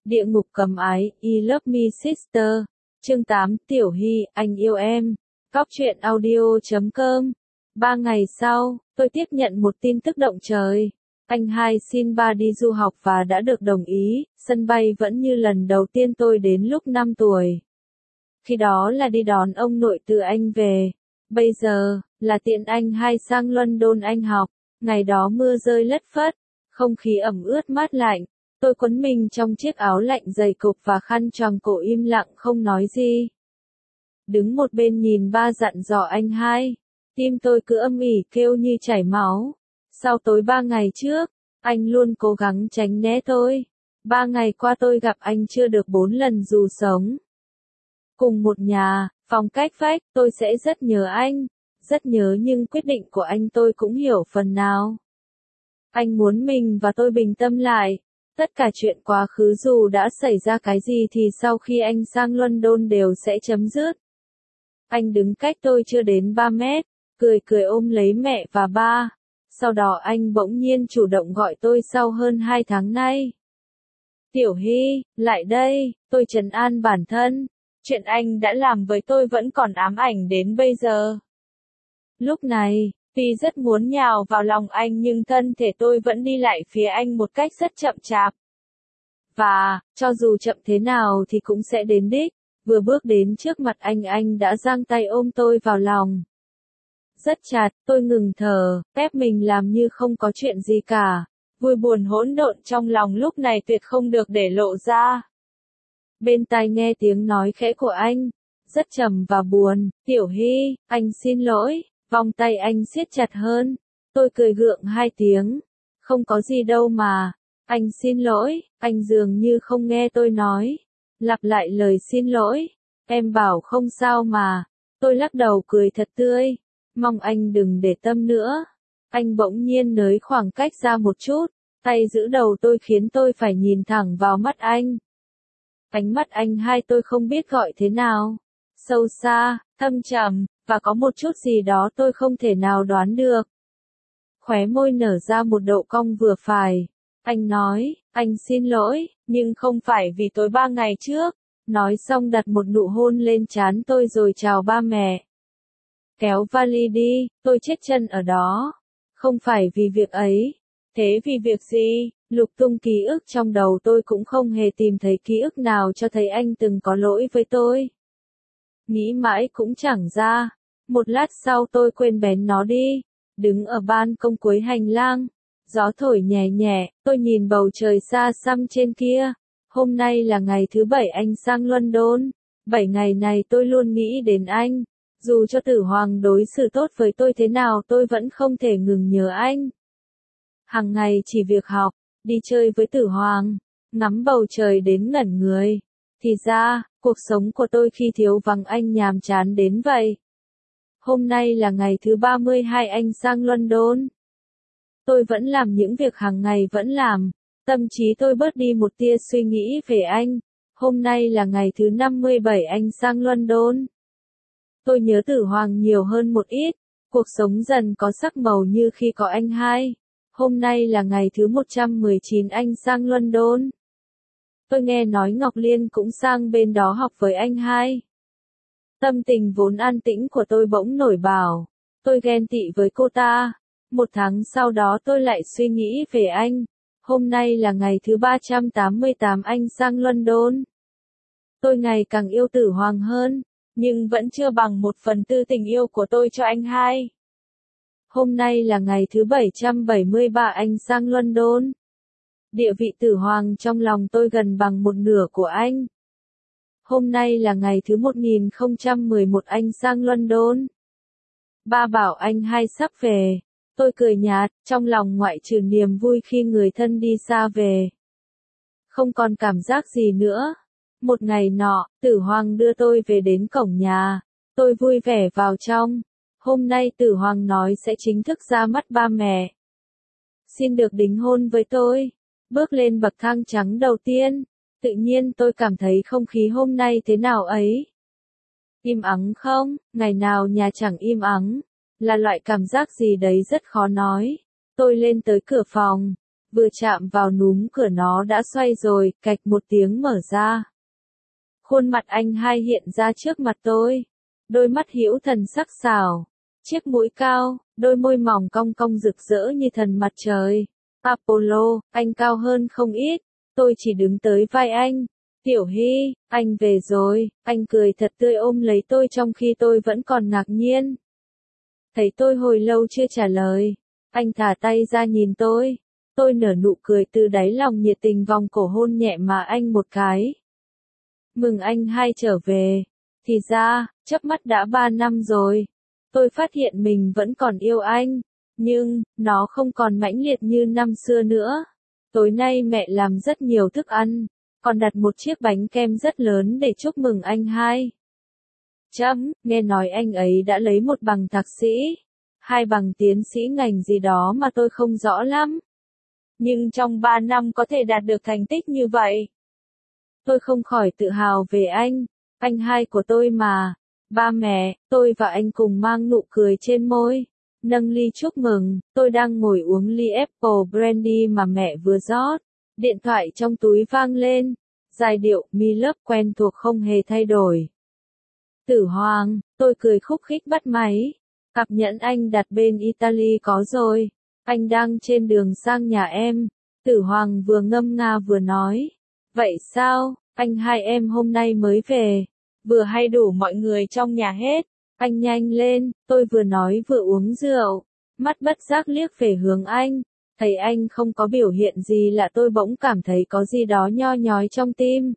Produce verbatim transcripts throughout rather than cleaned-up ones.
Địa ngục cầm ái, I love me sister. Chương tám, Tiểu Hy, anh yêu em. Cóc truyện audio chấm com. Ba ngày sau, tôi tiếp nhận một tin tức động trời. Anh hai xin ba đi du học và đã được đồng ý, sân bay vẫn như lần đầu tiên tôi đến lúc năm tuổi. Khi đó là đi đón ông nội từ Anh về. Bây giờ, là tiện anh hai sang London Anh học. Ngày đó mưa rơi lất phất, không khí ẩm ướt mát lạnh. Tôi quấn mình trong chiếc áo lạnh dày cộp và khăn choàng cổ im lặng không nói gì. Đứng một bên nhìn ba dặn dò anh hai. Tim tôi cứ âm ỉ kêu như chảy máu. Sau tối ba ngày trước, anh luôn cố gắng tránh né tôi. Ba ngày qua tôi gặp anh chưa được bốn lần dù sống. Cùng một nhà, phòng cách vách, tôi sẽ rất nhớ anh. Rất nhớ nhưng quyết định của anh tôi cũng hiểu phần nào. Anh muốn mình và tôi bình tâm lại. Tất cả chuyện quá khứ dù đã xảy ra cái gì thì sau khi anh sang London đều sẽ chấm dứt. Anh đứng cách tôi chưa đến ba mét, cười cười ôm lấy mẹ và ba. Sau đó anh bỗng nhiên chủ động gọi tôi sau hơn hai tháng nay. Tiểu Hy, lại đây, tôi trấn an bản thân. Chuyện anh đã làm với tôi vẫn còn ám ảnh đến bây giờ. Lúc này, vì rất muốn nhào vào lòng anh nhưng thân thể tôi vẫn đi lại phía anh một cách rất chậm chạp. Và, cho dù chậm thế nào thì cũng sẽ đến đích. Vừa bước đến trước mặt anh anh đã giang tay ôm tôi vào lòng. Rất chặt, tôi ngừng thở, ép mình làm như không có chuyện gì cả. Vui buồn hỗn độn trong lòng lúc này tuyệt không được để lộ ra. Bên tai nghe tiếng nói khẽ của anh, rất trầm và buồn. Tiểu Hy, anh xin lỗi. Vòng tay anh siết chặt hơn. Tôi cười gượng hai tiếng. Không có gì đâu mà. Anh xin lỗi. Anh dường như không nghe tôi nói. Lặp lại lời xin lỗi. Em bảo không sao mà. Tôi lắc đầu cười thật tươi. Mong anh đừng để tâm nữa. Anh bỗng nhiên nới khoảng cách ra một chút. Tay giữ đầu tôi khiến tôi phải nhìn thẳng vào mắt anh. Ánh mắt anh hai tôi không biết gọi thế nào. Sâu xa, thâm trầm, và có một chút gì đó tôi không thể nào đoán được. Khóe môi nở ra một độ cong vừa phải. Anh nói, anh xin lỗi, nhưng không phải vì tối ba ngày trước. Nói xong đặt một nụ hôn lên trán tôi rồi chào ba mẹ. Kéo vali đi, tôi chết chân ở đó. Không phải vì việc ấy. Thế vì việc gì? Lục tung ký ức trong đầu tôi cũng không hề tìm thấy ký ức nào cho thấy anh từng có lỗi với tôi. Nghĩ mãi cũng chẳng ra. Một lát sau tôi quên bén nó đi. Đứng ở ban công cuối hành lang. Gió thổi nhẹ nhẹ, tôi nhìn bầu trời xa xăm trên kia. Hôm nay là ngày thứ bảy anh sang London. Bảy ngày này tôi luôn nghĩ đến anh. Dù cho Tử Hoàng đối xử tốt với tôi thế nào tôi vẫn không thể ngừng nhớ anh. Hàng ngày chỉ việc học, đi chơi với Tử Hoàng, ngắm bầu trời đến ngẩn người. Thì ra, cuộc sống của tôi khi thiếu vắng anh nhàm chán đến vậy. Hôm nay là ngày thứ ba mươi hai anh sang London. Tôi vẫn làm những việc hàng ngày vẫn làm. Tâm trí tôi bớt đi một tia suy nghĩ về anh. Hôm nay là ngày thứ năm mươi bảy anh sang London. Tôi nhớ Tử Hoàng nhiều hơn một ít. Cuộc sống dần có sắc màu như khi có anh hai. Hôm nay là ngày thứ một trăm mười chín anh sang London. Tôi nghe nói Ngọc Liên cũng sang bên đó học với anh hai. Tâm tình vốn an tĩnh của tôi bỗng nổi bào. Tôi ghen tị với cô ta. Một tháng sau đó tôi lại suy nghĩ về anh. Hôm nay là ngày thứ ba trăm tám mươi tám anh sang London. Tôi ngày càng yêu Tử Hoàng hơn. Nhưng vẫn chưa bằng một phần tư tình yêu của tôi cho anh hai. Hôm nay là ngày thứ bảy trăm bảy mươi ba anh sang London. Địa vị Tử Hoàng trong lòng tôi gần bằng một nửa của anh. Hôm nay là ngày thứ một nghìn không trăm mười một anh sang London. Ba bảo anh hai sắp về. Tôi cười nhạt, trong lòng ngoại trừ niềm vui khi người thân đi xa về. Không còn cảm giác gì nữa. Một ngày nọ, Tử Hoàng đưa tôi về đến cổng nhà. Tôi vui vẻ vào trong. Hôm nay Tử Hoàng nói sẽ chính thức ra mắt ba mẹ. Xin được đính hôn với tôi. Bước lên bậc thang trắng đầu tiên. Tự nhiên tôi cảm thấy không khí hôm nay thế nào ấy. Im ắng không? Ngày nào nhà chẳng im ắng. Là loại cảm giác gì đấy rất khó nói. Tôi lên tới cửa phòng. Vừa chạm vào núm cửa nó đã xoay rồi, cạch một tiếng mở ra. Khuôn mặt anh hai hiện ra trước mặt tôi. Đôi mắt hữu thần sắc sảo, chiếc mũi cao, đôi môi mỏng cong cong rực rỡ như thần mặt trời. Apollo, anh cao hơn không ít, tôi chỉ đứng tới vai anh. Tiểu Hy, anh về rồi, anh cười thật tươi ôm lấy tôi trong khi tôi vẫn còn ngạc nhiên. Thấy tôi hồi lâu chưa trả lời, anh thả tay ra nhìn tôi. Tôi nở nụ cười từ đáy lòng nhiệt tình vòng cổ hôn nhẹ mà anh một cái. Mừng anh hai trở về. Thì ra, chớp mắt đã ba năm rồi. Tôi phát hiện mình vẫn còn yêu anh, nhưng, nó không còn mãnh liệt như năm xưa nữa. Tối nay mẹ làm rất nhiều thức ăn, còn đặt một chiếc bánh kem rất lớn để chúc mừng anh hai. Chấm, nghe nói anh ấy đã lấy một bằng thạc sĩ, hai bằng tiến sĩ ngành gì đó mà tôi không rõ lắm. Nhưng trong ba năm có thể đạt được thành tích như vậy. Tôi không khỏi tự hào về anh, anh hai của tôi mà. Ba mẹ, tôi và anh cùng mang nụ cười trên môi. Nâng ly chúc mừng, tôi đang ngồi uống ly apple brandy mà mẹ vừa rót. Điện thoại trong túi vang lên. Giai điệu Me Love quen thuộc không hề thay đổi. Tử Hoàng, tôi cười khúc khích bắt máy. Cặp nhẫn anh đặt bên Italy có rồi. Anh đang trên đường sang nhà em. Tử Hoàng vừa ngâm nga vừa nói. Vậy sao, anh hai em hôm nay mới về. Vừa hay đủ mọi người trong nhà hết. Anh nhanh lên, tôi vừa nói vừa uống rượu. Mắt bất giác liếc về hướng anh. Thấy anh không có biểu hiện gì lạ tôi bỗng cảm thấy có gì đó nho nhói trong tim.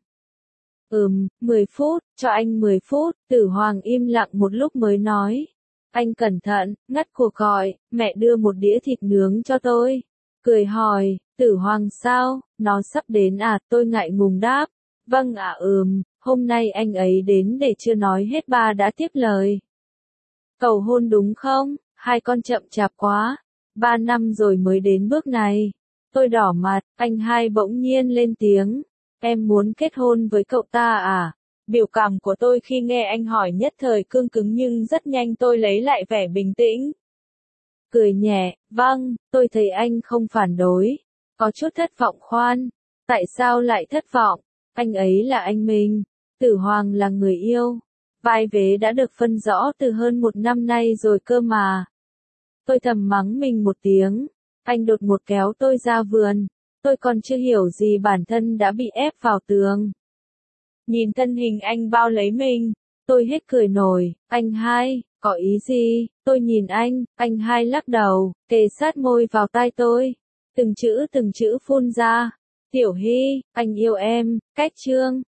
Ừm, mười phút, cho anh mười phút, Tử Hoàng im lặng một lúc mới nói. Anh cẩn thận, ngắt cuộc gọi, mẹ đưa một đĩa thịt nướng cho tôi. Cười hỏi, Tử Hoàng sao, nó sắp đến à, tôi ngại ngùng đáp. Vâng ạ à, ừm, hôm nay anh ấy đến để chưa nói hết ba đã tiếp lời. Cầu hôn đúng không, hai con chậm chạp quá, ba năm rồi mới đến bước này. Tôi đỏ mặt, anh hai bỗng nhiên lên tiếng. Em muốn kết hôn với cậu ta à? Biểu cảm của tôi khi nghe anh hỏi nhất thời cương cứng nhưng rất nhanh tôi lấy lại vẻ bình tĩnh. Cười nhẹ, vâng, tôi thấy anh không phản đối. Có chút thất vọng khoan. Tại sao lại thất vọng? Anh ấy là anh mình. Tử Hoàng là người yêu. Vai vế đã được phân rõ từ hơn một năm nay rồi cơ mà. Tôi thầm mắng mình một tiếng. Anh đột ngột kéo tôi ra vườn. Tôi còn chưa hiểu gì bản thân đã bị ép vào tường. Nhìn thân hình anh bao lấy mình, tôi hết cười nổi. Anh hai, có ý gì? Tôi nhìn anh, anh hai lắc đầu, kề sát môi vào tai tôi. Từng chữ từng chữ phun ra. Tiểu Hy, anh yêu em, cách chương.